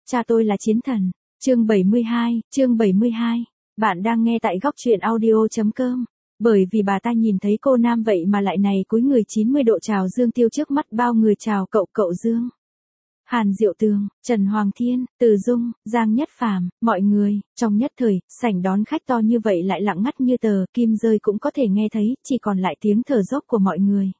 cha tôi là chiến thần. Chương 72. Bạn đang nghe tại góc truyện audio.com. Bởi vì bà ta nhìn thấy cô nam vậy mà lại này cúi người 90 độ chào Dương Tiêu trước mắt bao người chào cậu Dương. Hàn Diệu Tường, Trần Hoàng Thiên, Từ Dung, Giang Nhất Phàm, mọi người, trong nhất thời, sảnh đón khách to như vậy lại lặng ngắt như tờ, kim rơi cũng có thể nghe thấy, chỉ còn lại tiếng thở dốc của mọi người.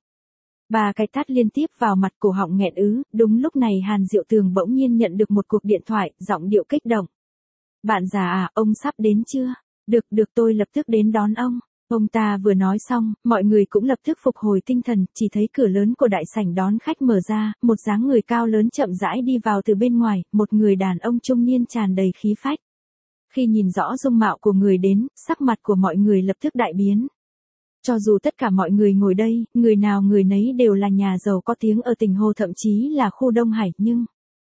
Ba cái tát liên tiếp vào mặt, cổ họng nghẹn ứ, đúng lúc này Hàn Diệu Tường bỗng nhiên nhận được một cuộc điện thoại, giọng điệu kích động. Bạn già à, ông sắp đến chưa? Được tôi lập tức đến đón ông. Ông ta vừa nói xong, mọi người cũng lập tức phục hồi tinh thần, chỉ thấy cửa lớn của đại sảnh đón khách mở ra, một dáng người cao lớn chậm rãi đi vào từ bên ngoài, một người đàn ông trung niên tràn đầy khí phách. Khi nhìn rõ dung mạo của người đến, sắc mặt của mọi người lập tức đại biến. Cho dù tất cả mọi người ngồi đây, người nào người nấy đều là nhà giàu có tiếng ở tỉnh Hồ thậm chí là khu Đông Hải, nhưng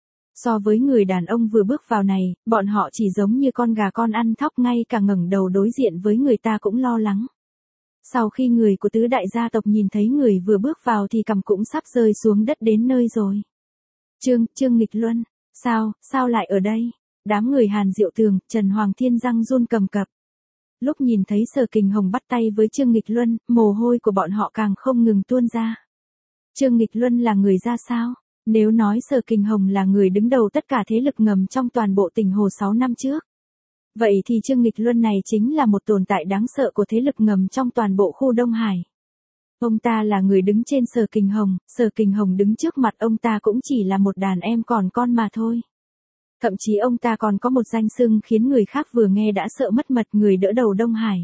so với người đàn ông vừa bước vào này, bọn họ chỉ giống như con gà con ăn thóc, ngay cả ngẩng đầu đối diện với người ta cũng lo lắng. Sau khi người của tứ đại gia tộc nhìn thấy người vừa bước vào thì cằm cũng sắp rơi xuống đất đến nơi rồi. Trương Nghịch Luân, sao lại ở đây? Đám người Hàn Diệu Tường, Trần Hoàng Thiên răng run cầm cập. Lúc nhìn thấy Sở Kình Hồng bắt tay với Trương Nghịch Luân, mồ hôi của bọn họ càng không ngừng tuôn ra. Trương Nghịch Luân là người ra sao? Nếu nói Sở Kình Hồng là người đứng đầu tất cả thế lực ngầm trong toàn bộ tỉnh Hồ 6 năm trước, vậy thì Trương Nghịch Luân này chính là một tồn tại đáng sợ của thế lực ngầm trong toàn bộ khu Đông Hải. Ông ta là người đứng trên Sở Kình Hồng đứng trước mặt ông ta cũng chỉ là một đàn em còn con mà thôi. Thậm chí ông ta còn có một danh xưng khiến người khác vừa nghe đã sợ mất mật, người đỡ đầu Đông Hải.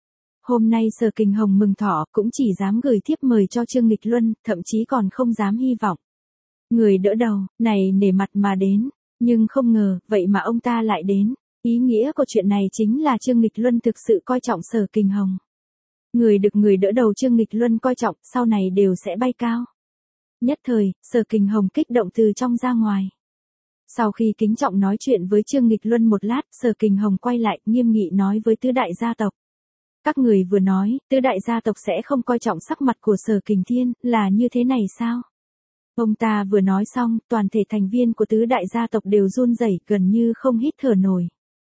Hôm nay Sở Kình Hồng mừng thọ cũng chỉ dám gửi thiếp mời cho Trương Nghịch Luân, thậm chí còn không dám hy vọng người đỡ đầu này nể mặt mà đến, nhưng không ngờ, vậy mà ông ta lại đến. Ý nghĩa của chuyện này chính là Trương Nghịch Luân thực sự coi trọng Sở Kình Hồng. Người được người đỡ đầu Trương Nghịch Luân coi trọng, sau này đều sẽ bay cao. Nhất thời, Sở Kình Hồng kích động từ trong ra ngoài. Sau khi kính trọng nói chuyện với Trương Nghịch Luân một lát, Sở Kình Hồng quay lại, nghiêm nghị nói với tứ đại gia tộc. Các người vừa nói, tứ đại gia tộc sẽ không coi trọng sắc mặt của Sở Kình Thiên, là như thế này sao? Ông ta vừa nói xong, toàn thể thành viên của tứ đại gia tộc đều run rẩy, gần như không hít thở nổi.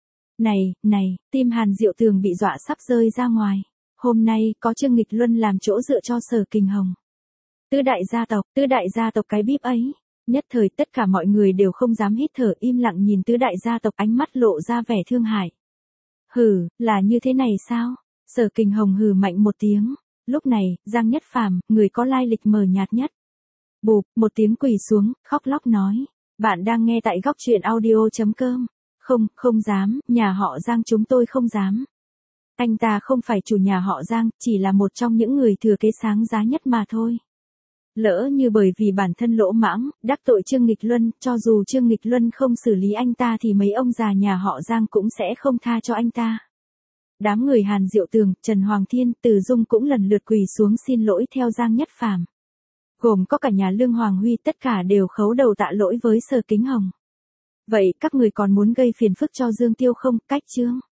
Này, tim Hàn Diệu Tường bị dọa sắp rơi ra ngoài. Hôm nay, có Trương Nghịch Luân làm chỗ dựa cho Sở Kình Hồng. Tứ đại gia tộc cái bíp ấy. Nhất thời tất cả mọi người đều không dám hít thở, im lặng nhìn tứ đại gia tộc, ánh mắt lộ ra vẻ thương hại. Hừ, là như thế này sao? Sở Kình Hồng hừ mạnh một tiếng. Lúc này, Giang Nhất Phàm, người có lai lịch mờ nhạt nhất, bụp, một tiếng quỳ xuống, khóc lóc nói. Bạn đang nghe tại góc truyện audio.com. Không dám, nhà họ Giang chúng tôi không dám. Anh ta không phải chủ nhà họ Giang, chỉ là một trong những người thừa kế sáng giá nhất mà thôi. Lỡ như bởi vì bản thân lỗ mãng, đắc tội Trương Nghịch Luân, cho dù Trương Nghịch Luân không xử lý anh ta thì mấy ông già nhà họ Giang cũng sẽ không tha cho anh ta. Đám người Hàn Diệu Tường, Trần Hoàng Thiên, Từ Dung cũng lần lượt quỳ xuống xin lỗi theo Giang Nhất Phàm. Gồm có cả nhà Lương Hoàng Huy, tất cả đều khấu đầu tạ lỗi với Sở Kính Hồng. Vậy các người còn muốn gây phiền phức cho Dương Tiêu không? Cách chương